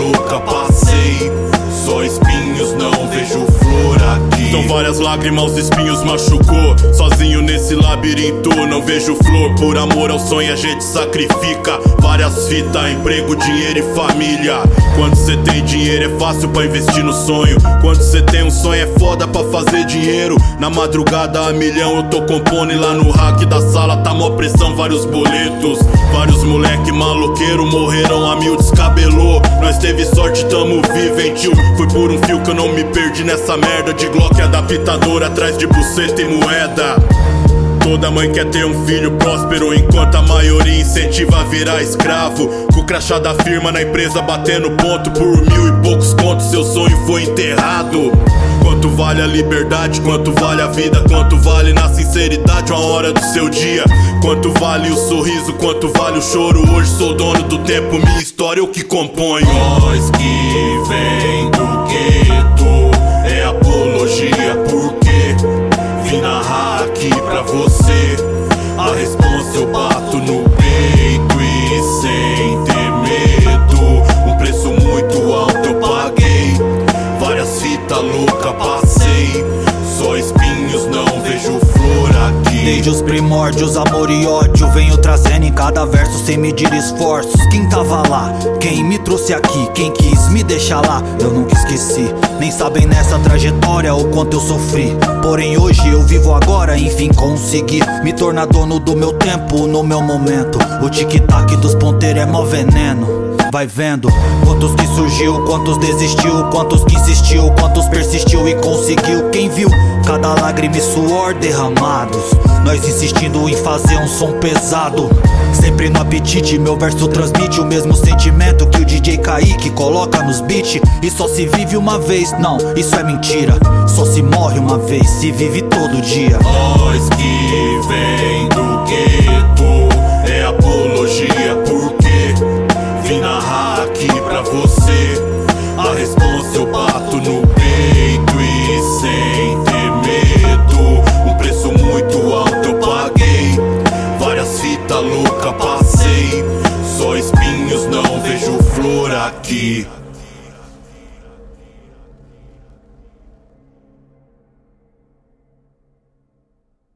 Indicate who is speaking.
Speaker 1: louca passei, só espinhos, não vejo flor aqui.
Speaker 2: São várias lágrimas, os espinhos machucou. Sozinho nesse labirinto, não vejo flor. Por amor ao sonho a gente sacrifica. Várias fitas, emprego, dinheiro e família. Quando cê tem dinheiro é fácil pra investir no sonho. Quando cê tem um sonho é foda pra fazer dinheiro. Na madrugada a milhão eu tô compondo e lá no rack da sala tá mó pressão, vários boletos. Vários moleque maloqueiro morreram a mil, descabelou. Nós teve sorte, tamo vivo, hein tio. Foi por um fio que eu não me perdi nessa merda de Glock adaptador atrás de buceta e moeda. Toda mãe quer ter um filho próspero, enquanto a maioria incentiva a virar escravo. Com o crachá da firma na empresa batendo ponto por 1000 e poucos contos, seu sonho foi enterrado. Quanto vale a liberdade, quanto vale a vida, quanto vale na sinceridade uma hora do seu dia. Quanto vale o sorriso, quanto vale o choro. Hoje sou dono do tempo, minha história eu que componho.
Speaker 1: Nós que vem do gueto é apologia, porque vim narrar aqui pra você. A responsa eu bato no peito e sem ter medo. Um preço muito alto eu paguei, várias fitas louca passei, só espinhos, não vejo flor aqui.
Speaker 3: Desde os primórdios, amor e ódio venho trazendo em cada verso sem medir esforços. Quem tava lá, quem me trouxe aqui, quem quis me deixar lá, eu nunca esqueci. Nem sabem nessa trajetória o quanto eu sofri. Porém hoje eu vivo agora, enfim consegui me tornar dono do meu tempo, no meu momento. O tic-tac dos ponteiros é mó veneno. Vai vendo quantos que surgiu, quantos desistiu, quantos que insistiu, quantos persistiu e conseguiu. Quem viu cada lágrima e suor derramados, nós insistindo em fazer um som pesado. Sempre no apetite, meu verso transmite o mesmo sentimento que o DJ Kaique coloca nos beats. E só se vive uma vez, não, isso é mentira. Só se morre uma vez, se vive todo dia.
Speaker 1: Nós que vem do gueto é apologia, porque vim narrar aqui pra você. A responsa eu bato no peito e sem ter medo. Um preço muito alto eu paguei, várias fitas louca passei, só espinhos, não vejo flor aqui.